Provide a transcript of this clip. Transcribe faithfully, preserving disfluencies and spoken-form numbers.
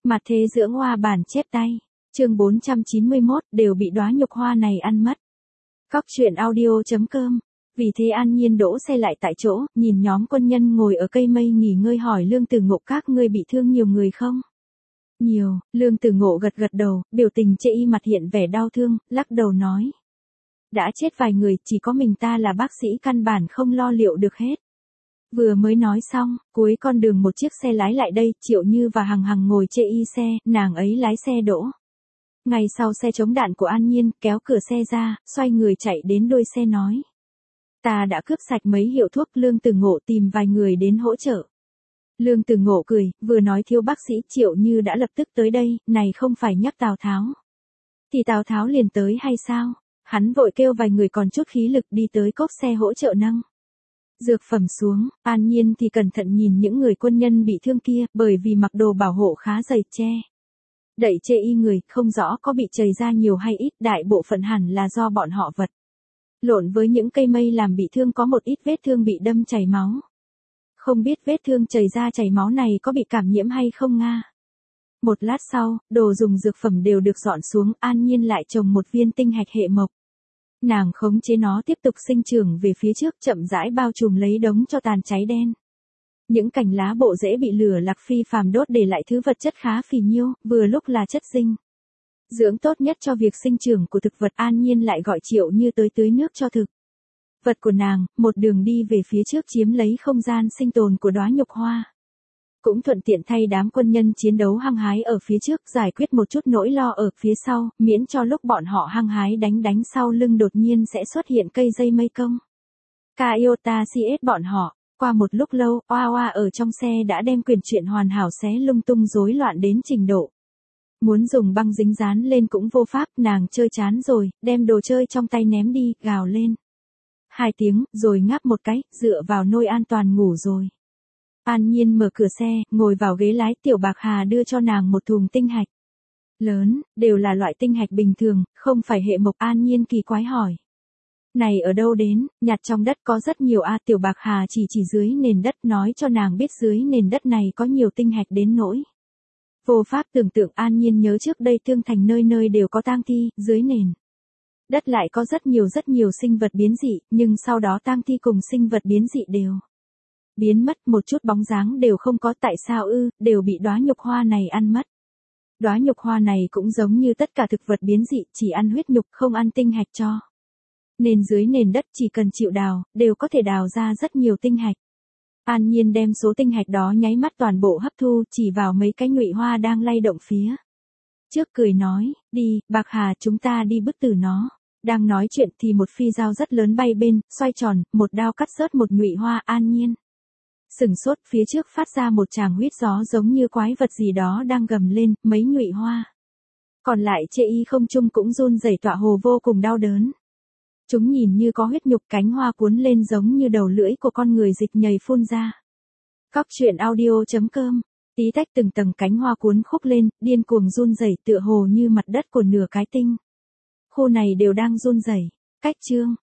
Mặt thế dưỡng hoa bản chép tay. Chương bốn trăm chín mươi mốt, đều bị đóa nhục hoa này ăn mất. Cóc truyện audio chấm com. Vì thế An Nhiên đỗ xe lại tại chỗ, nhìn nhóm quân nhân ngồi ở cây mây nghỉ ngơi hỏi Lương Tử Ngộ các ngươi bị thương nhiều người không? Nhiều, Lương Tử Ngộ gật gật đầu, biểu tình chê y mặt hiện vẻ đau thương, lắc đầu nói. Đã chết vài người, chỉ có mình ta là bác sĩ căn bản không lo liệu được hết. Vừa mới nói xong, cuối con đường một chiếc xe lái lại đây, Triệu Như và Hằng Hằng ngồi chê y xe, nàng ấy lái xe đỗ. Ngay sau xe chống đạn của An Nhiên, kéo cửa xe ra, xoay người chạy đến đuôi xe nói. Ta đã cướp sạch mấy hiệu thuốc, Lương Tử Ngộ tìm vài người đến hỗ trợ. Lương Tử Ngộ cười, vừa nói thiếu bác sĩ Triệu Như đã lập tức tới đây, này không phải nhắc Tào Tháo. Thì Tào Tháo liền tới hay sao? Hắn vội kêu vài người còn chút khí lực đi tới cốp xe hỗ trợ nâng dược phẩm xuống. An Nhiên thì cẩn thận nhìn những người quân nhân bị thương kia, bởi vì mặc đồ bảo hộ khá dày che. Đẩy chê y người, không rõ có bị chảy ra nhiều hay ít, đại bộ phận hẳn là do bọn họ vật lộn với những cây mây làm bị thương, có một ít vết thương bị đâm chảy máu. Không biết vết thương chảy ra chảy máu này có bị cảm nhiễm hay không nga. Một lát sau, đồ dùng dược phẩm đều được dọn xuống, An Nhiên lại trồng một viên tinh hạch hệ mộc. Nàng khống chế nó tiếp tục sinh trưởng về phía trước, chậm rãi bao trùm lấy đống cho tàn cháy đen. Những cành lá bộ rễ bị lửa lạc phi phàm đốt để lại thứ vật chất khá phì nhiêu, vừa lúc là chất dinh dưỡng tốt nhất cho việc sinh trưởng của thực vật. An Nhiên lại gọi Triệu Như tới tưới nước cho thực vật của nàng, một đường đi về phía trước chiếm lấy không gian sinh tồn của đóa nhục hoa. Cũng thuận tiện thay đám quân nhân chiến đấu hăng hái ở phía trước giải quyết một chút nỗi lo ở phía sau, miễn cho lúc bọn họ hăng hái đánh đánh sau lưng đột nhiên sẽ xuất hiện cây dây mây công. Kaiota xê ét bọn họ, qua một lúc lâu, Oa Oa ở trong xe đã đem quyển truyện hoàn hảo xé lung tung rối loạn đến trình độ. Muốn dùng băng dính dán lên cũng vô pháp, nàng chơi chán rồi, đem đồ chơi trong tay ném đi, gào lên. Hai tiếng, rồi ngáp một cái, dựa vào nôi an toàn ngủ rồi. An Nhiên mở cửa xe, ngồi vào ghế lái, Tiểu Bạc Hà đưa cho nàng một thùng tinh hạch. Lớn, đều là loại tinh hạch bình thường, không phải hệ mộc. An Nhiên kỳ quái hỏi. Này ở đâu đến, nhặt trong đất có rất nhiều a. Tiểu Bạc Hà chỉ chỉ dưới nền đất, nói cho nàng biết dưới nền đất này có nhiều tinh hạch đến nỗi. Vô pháp tưởng tượng. An Nhiên nhớ trước đây Thương Thành nơi nơi đều có tang thi, dưới nền đất lại có rất nhiều rất nhiều sinh vật biến dị, nhưng sau đó tang thi cùng sinh vật biến dị đều biến mất, một chút bóng dáng đều không có. Tại sao ư? Đều bị đóa nhục hoa này ăn mất. Đóa nhục hoa này cũng giống như tất cả thực vật biến dị, chỉ ăn huyết nhục, không ăn tinh hạch cho. Nên dưới nền đất chỉ cần chịu đào, đều có thể đào ra rất nhiều tinh hạch. An Nhiên đem số tinh hạch đó nháy mắt toàn bộ hấp thu, chỉ vào mấy cái nhụy hoa đang lay động phía trước, cười nói, đi, Bạc Hà, chúng ta đi bức tử nó. Đang nói chuyện thì một phi dao rất lớn bay bên, xoay tròn, một đao cắt rớt một nhụy hoa. An Nhiên sừng sốt, phía trước phát ra một tràng huýt gió giống như quái vật gì đó đang gầm lên, mấy nhụy hoa còn lại chê y không trung cũng run rẩy tọa hồ vô cùng đau đớn. Chúng nhìn như có huyết nhục, cánh hoa cuốn lên giống như đầu lưỡi của con người dịch nhầy phun ra. Cóc truyện audio chấm com. Tí tách từng tầng cánh hoa cuốn khúc lên, điên cuồng run rẩy tựa hồ như mặt đất của nửa cái tinh. Khu này đều đang run rẩy. Cách chương.